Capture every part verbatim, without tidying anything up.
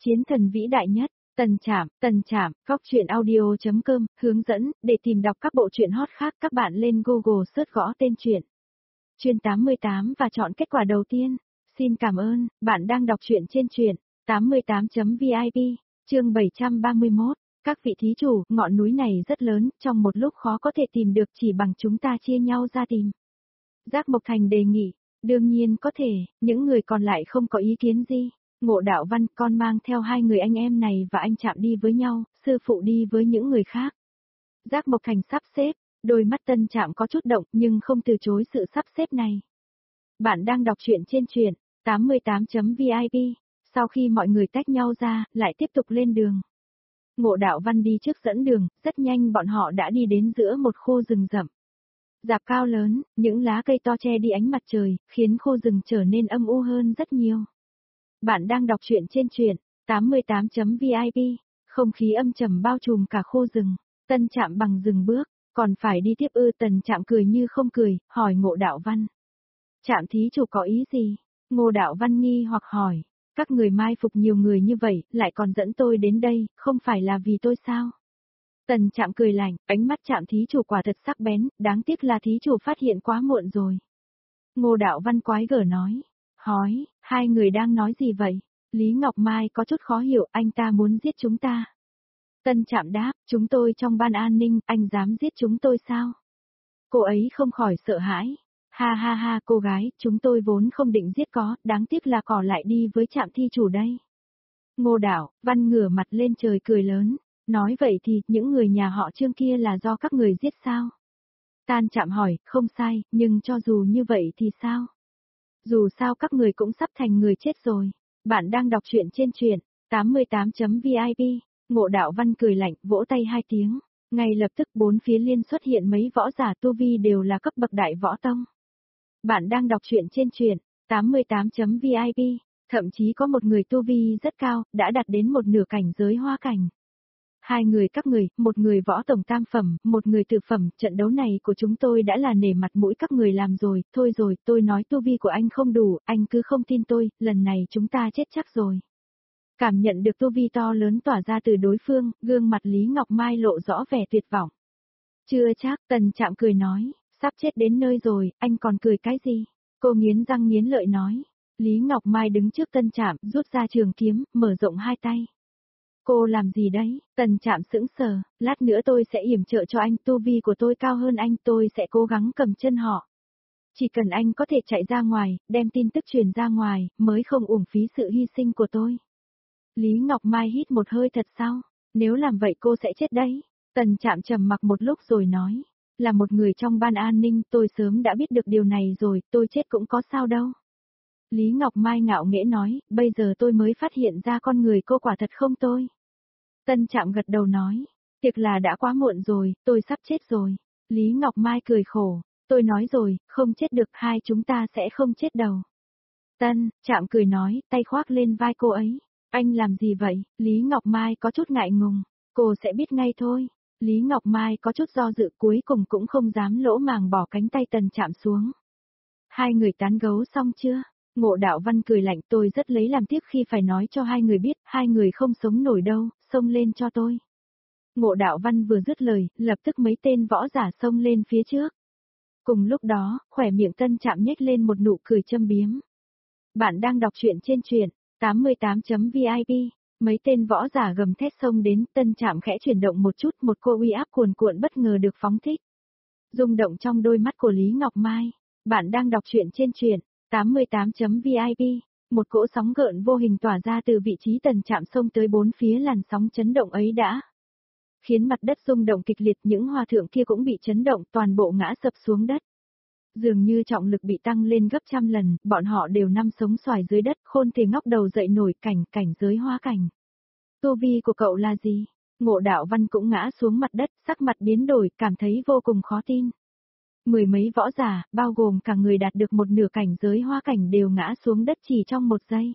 Chiến thần vĩ đại nhất, Tần Trạm, Tần Trạm, góc truyện audio chấm com, hướng dẫn, để tìm đọc các bộ truyện hot khác các bạn lên Google search gõ tên truyện. Chương tám mươi tám và chọn kết quả đầu tiên. Xin cảm ơn, bạn đang đọc truyện trên truyện tám mươi tám chấm vip, chương bảy trăm ba mươi mốt. Các vị thí chủ, ngọn núi này rất lớn, trong một lúc khó có thể tìm được chỉ bằng chúng ta chia nhau ra tìm. Giác Mộc Thành đề nghị, đương nhiên có thể, những người còn lại không có ý kiến gì. Ngộ Đạo Văn, con mang theo hai người anh em này và anh Trạm đi với nhau, sư phụ đi với những người khác. Giác Mộc Thành sắp xếp, đôi mắt Tân Trạm có chút động nhưng không từ chối sự sắp xếp này. Bạn đang đọc truyện trên truyện tám mươi tám chấm vip, sau khi mọi người tách nhau ra, lại tiếp tục lên đường. Ngộ Đạo Văn đi trước dẫn đường, rất nhanh bọn họ đã đi đến giữa một khu rừng rậm. Rạp cao lớn, những lá cây to che đi ánh mặt trời, khiến khu rừng trở nên âm u hơn rất nhiều. Bạn đang đọc truyện trên truyện tám mươi tám chấm vip, không khí âm trầm bao trùm cả khu rừng. Tân Trạm bằng dừng bước, còn phải đi tiếp ư? Tần Trạm cười như không cười, hỏi Ngộ Đạo Văn. Trạm thí chủ có ý gì? Ngô Đạo Văn nghi hoặc hỏi, các người mai phục nhiều người như vậy, lại còn dẫn tôi đến đây, không phải là vì tôi sao? Tần Trạm cười lạnh, ánh mắt Trạm thí chủ quả thật sắc bén, đáng tiếc là thí chủ phát hiện quá muộn rồi. Ngô Đạo Văn quái gở nói, hỏi, hai người đang nói gì vậy? Lý Ngọc Mai có chút khó hiểu, anh ta muốn giết chúng ta. Tân Trạm đáp, chúng tôi trong ban an ninh, anh dám giết chúng tôi sao? Cô ấy không khỏi sợ hãi. Ha ha ha, cô gái, chúng tôi vốn không định giết có, đáng tiếc là cỏ lại đi với Trạm thi chủ đây. Ngô Đạo Văn ngửa mặt lên trời cười lớn, nói vậy thì, những người nhà họ Trương kia là do các người giết sao? Tân Trạm hỏi, không sai, nhưng cho dù như vậy thì sao? Dù sao các người cũng sắp thành người chết rồi. Bạn đang đọc truyện trên truyện tám mươi tám chấm vip. Ngộ Đạo Văn cười lạnh, vỗ tay hai tiếng. Ngay lập tức bốn phía liên xuất hiện mấy võ giả tu vi đều là cấp bậc đại võ tông. Bạn đang đọc truyện trên truyện tám mươi tám chấm vip. Thậm chí có một người tu vi rất cao, đã đạt đến một nửa cảnh giới hoa cảnh. Hai người các người, một người võ tổng tam phẩm, một người tự phẩm, trận đấu này của chúng tôi đã là nể mặt mũi các người làm rồi, thôi rồi, tôi nói tu vi của anh không đủ, anh cứ không tin tôi, lần này chúng ta chết chắc rồi. Cảm nhận được tu vi to lớn tỏa ra từ đối phương, gương mặt Lý Ngọc Mai lộ rõ vẻ tuyệt vọng. Chưa chắc, Tần Trạm cười nói, sắp chết đến nơi rồi, anh còn cười cái gì? Cô nghiến răng nghiến lợi nói. Lý Ngọc Mai đứng trước Tân Trạm, rút ra trường kiếm, mở rộng hai tay. Cô làm gì đấy? Tần Trạm sững sờ, lát nữa tôi sẽ yểm trợ cho anh, tu vi của tôi cao hơn anh, tôi sẽ cố gắng cầm chân họ. Chỉ cần anh có thể chạy ra ngoài, đem tin tức truyền ra ngoài, mới không uổng phí sự hy sinh của tôi. Lý Ngọc Mai hít một hơi thật sâu, nếu làm vậy cô sẽ chết đấy. Tần Trạm trầm mặc một lúc rồi nói, là một người trong ban an ninh, tôi sớm đã biết được điều này rồi, tôi chết cũng có sao đâu. Lý Ngọc Mai ngạo nghễ nói, bây giờ tôi mới phát hiện ra con người cô quả thật không tôi. Tân Trạm gật đầu nói, tiếc là đã quá muộn rồi, tôi sắp chết rồi. Lý Ngọc Mai cười khổ, tôi nói rồi, không chết được, hai chúng ta sẽ không chết đâu. Tân Trạm cười nói, tay khoác lên vai cô ấy. Anh làm gì vậy? Lý Ngọc Mai có chút ngại ngùng, cô sẽ biết ngay thôi. Lý Ngọc Mai có chút do dự, cuối cùng cũng không dám lỗ màng bỏ cánh tay Tần Trạm xuống. Hai người tán gấu xong chưa? Ngộ Đạo Văn cười lạnh, tôi rất lấy làm tiếc khi phải nói cho hai người biết, hai người không sống nổi đâu, xông lên cho tôi. Ngộ Đạo Văn vừa dứt lời, lập tức mấy tên võ giả xông lên phía trước. Cùng lúc đó, khỏe miệng Tân Trạm nhếch lên một nụ cười châm biếm. Bạn đang đọc truyện trên truyện tám mươi tám chấm vip. Mấy tên võ giả gầm thét xông đến, Tân Trạm khẽ chuyển động một chút, một cô uy áp cuồn cuộn bất ngờ được phóng thích. Rung động trong đôi mắt của Lý Ngọc Mai. Bạn đang đọc truyện trên truyện tám mươi tám chấm vip. Một cỗ sóng gợn vô hình tỏa ra từ vị trí Tần Trạm xông tới bốn phía, làn sóng chấn động ấy đã khiến mặt đất rung động kịch liệt, những hòa thượng kia cũng bị chấn động, toàn bộ ngã sập xuống đất. Dường như trọng lực bị tăng lên gấp trăm lần, bọn họ đều nằm sống xoài dưới đất, khôn thể ngóc đầu dậy nổi, cảnh cảnh giới hoa cảnh. Tu vi của cậu là gì? Ngộ Đạo Văn cũng ngã xuống mặt đất, sắc mặt biến đổi, cảm thấy vô cùng khó tin. Mười mấy võ giả, bao gồm cả người đạt được một nửa cảnh giới hoa cảnh đều ngã xuống đất chỉ trong một giây.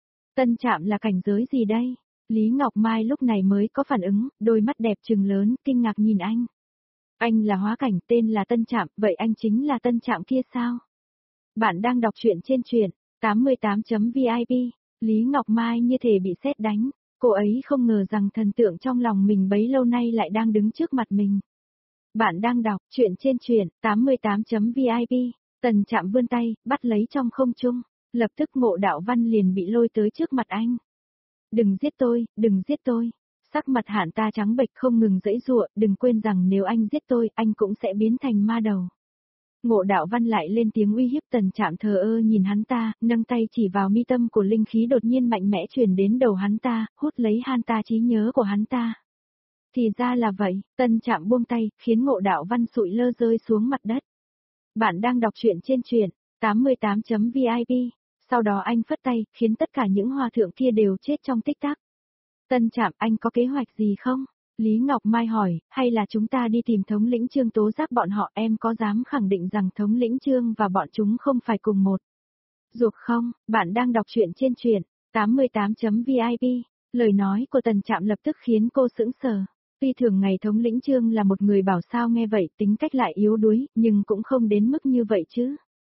Tân Trạm là cảnh giới gì đây? Lý Ngọc Mai lúc này mới có phản ứng, đôi mắt đẹp trừng lớn, kinh ngạc nhìn anh. Anh là hóa cảnh, tên là Tân Trạm, vậy anh chính là Tân Trạm kia sao? Bạn đang đọc truyện trên truyện tám mươi tám chấm vip. Lý Ngọc Mai như thể bị sét đánh, cô ấy không ngờ rằng thần tượng trong lòng mình bấy lâu nay lại đang đứng trước mặt mình. Bạn đang đọc truyện trên truyện tám mươi tám chấm vip, Tần Trạm vươn tay, bắt lấy trong không trung, lập tức Ngộ Đạo Văn liền bị lôi tới trước mặt anh. Đừng giết tôi, đừng giết tôi. Sắc mặt Hạn ta trắng bệch không ngừng giãy giụa, đừng quên rằng nếu anh giết tôi, anh cũng sẽ biến thành ma đầu. Ngộ Đạo Văn lại lên tiếng uy hiếp. Tần Trạm thờ ơ nhìn hắn ta, nâng tay chỉ vào mi tâm của linh khí đột nhiên mạnh mẽ truyền đến đầu hắn ta, hút lấy han ta trí nhớ của hắn ta. Thì ra là vậy, Tần Trạm buông tay, khiến Ngộ Đạo Văn sụi lơ rơi xuống mặt đất. Bạn đang đọc truyện trên truyện tám mươi tám chấm vip, sau đó anh phất tay, khiến tất cả những hòa thượng kia đều chết trong tích tắc. Tần Trạm, anh có kế hoạch gì không? Lý Ngọc Mai hỏi, hay là chúng ta đi tìm thống lĩnh Trương tố giác bọn họ? Em có dám khẳng định rằng thống lĩnh Trương và bọn chúng không phải cùng một ruột không? Bạn đang đọc truyện trên truyện tám mươi tám chấm vip, lời nói của Tần Trạm lập tức khiến cô sững sờ. Tuy thường ngày thống lĩnh Trương là một người bảo sao nghe vậy, tính cách lại yếu đuối, nhưng cũng không đến mức như vậy chứ.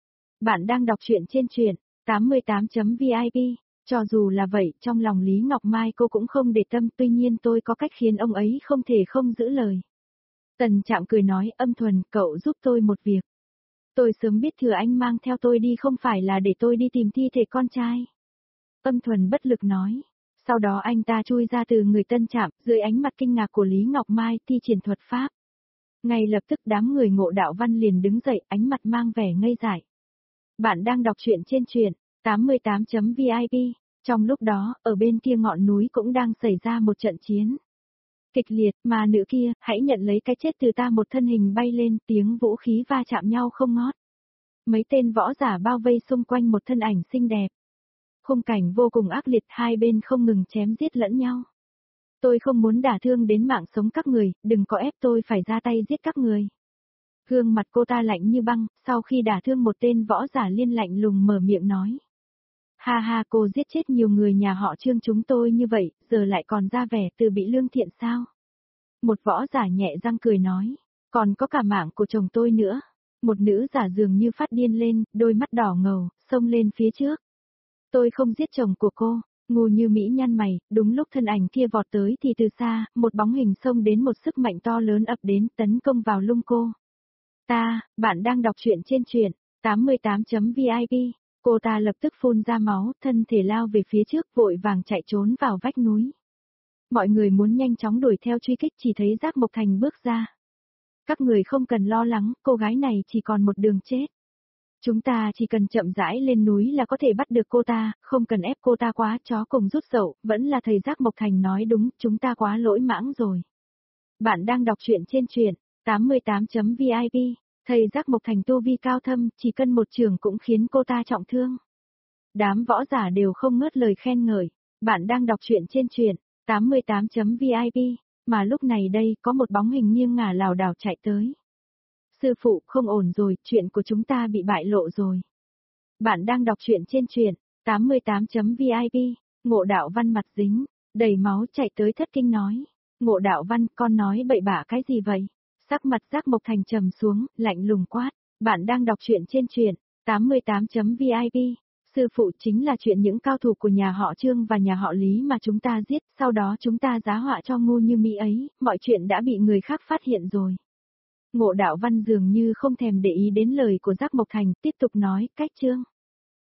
Bạn đang đọc truyện trên truyện tám mươi tám chấm vip. Cho dù là vậy, trong lòng Lý Ngọc Mai cô cũng không để tâm, tuy nhiên tôi có cách khiến ông ấy không thể không giữ lời. Tần Trạm cười nói, Âm Thuần, cậu giúp tôi một việc. Tôi sớm biết thừa anh mang theo tôi đi không phải là để tôi đi tìm thi thể con trai. Âm Thuần bất lực nói. Sau đó anh ta chui ra từ người Tần Trạm, dưới ánh mặt kinh ngạc của Lý Ngọc Mai thi triển thuật pháp. Ngay lập tức đám người Ngộ Đạo Văn liền đứng dậy, ánh mặt mang vẻ ngây dại. Bạn đang đọc truyện trên truyện tám mươi tám chấm vip. Trong lúc đó, ở bên kia ngọn núi cũng đang xảy ra một trận chiến kịch liệt, mà nữ kia, hãy nhận lấy cái chết từ ta. Một thân hình bay lên, tiếng vũ khí va chạm nhau không ngót. Mấy tên võ giả bao vây xung quanh một thân ảnh xinh đẹp. Khung cảnh vô cùng ác liệt, hai bên không ngừng chém giết lẫn nhau. Tôi không muốn đả thương đến mạng sống các người, đừng có ép tôi phải ra tay giết các người. Gương mặt cô ta lạnh như băng, sau khi đả thương một tên võ giả liên lạnh lùng mở miệng nói. Ha ha, cô giết chết nhiều người nhà họ Trương chúng tôi như vậy, giờ lại còn ra vẻ từ bị lương thiện sao? Một võ giả nhẹ răng cười nói, còn có cả mạng của chồng tôi nữa. Một nữ giả dường như phát điên lên, đôi mắt đỏ ngầu, xông lên phía trước. Tôi không giết chồng của cô. Ngu như Mỹ nhăn mày, đúng lúc thân ảnh kia vọt tới thì từ xa, một bóng hình xông đến, một sức mạnh to lớn ập đến, tấn công vào lưng cô. Ta, bạn đang đọc truyện trên truyện tám mươi tám chấm vip. Cô ta lập tức phun ra máu, thân thể lao về phía trước, vội vàng chạy trốn vào vách núi. Mọi người muốn nhanh chóng đuổi theo truy kích, chỉ thấy Giác Mộc Thành bước ra. Các người không cần lo lắng, cô gái này chỉ còn một đường chết. Chúng ta chỉ cần chậm rãi lên núi là có thể bắt được cô ta, không cần ép cô ta quá. Chó cùng rút dậu, vẫn là thầy Giác Mộc Thành nói đúng, chúng ta quá lỗi mãng rồi. Bạn đang đọc truyện trên truyện tám mươi tám chấm vip. Thầy Giác Mộc Thành tu vi cao thâm, chỉ cần một trường cũng khiến cô ta trọng thương. Đám võ giả đều không ngớt lời khen ngợi. Bạn đang đọc truyện trên truyện tám mươi tám chấm vip, mà lúc này đây có một bóng hình nghiêng ngả lảo đảo chạy tới. Sư phụ, không ổn rồi, chuyện của chúng ta bị bại lộ rồi. Bạn đang đọc truyện trên truyện tám mươi tám chấm vip. Ngộ Đạo Văn mặt dính đầy máu chạy tới thất kinh nói. Ngộ Đạo Văn, con nói bậy bạ cái gì vậy? Sắc mặt Giác Mộc Thành trầm xuống, lạnh lùng quát. Bạn đang đọc truyện trên truyện tám mươi tám chấm vip. Sư phụ, chính là chuyện những cao thủ của nhà họ Trương và nhà họ Lý mà chúng ta giết, sau đó chúng ta giá họa cho ngu như Mỹ ấy, mọi chuyện đã bị người khác phát hiện rồi. Ngộ Đạo Văn dường như không thèm để ý đến lời của Giác Mộc Thành, tiếp tục nói, cách Trương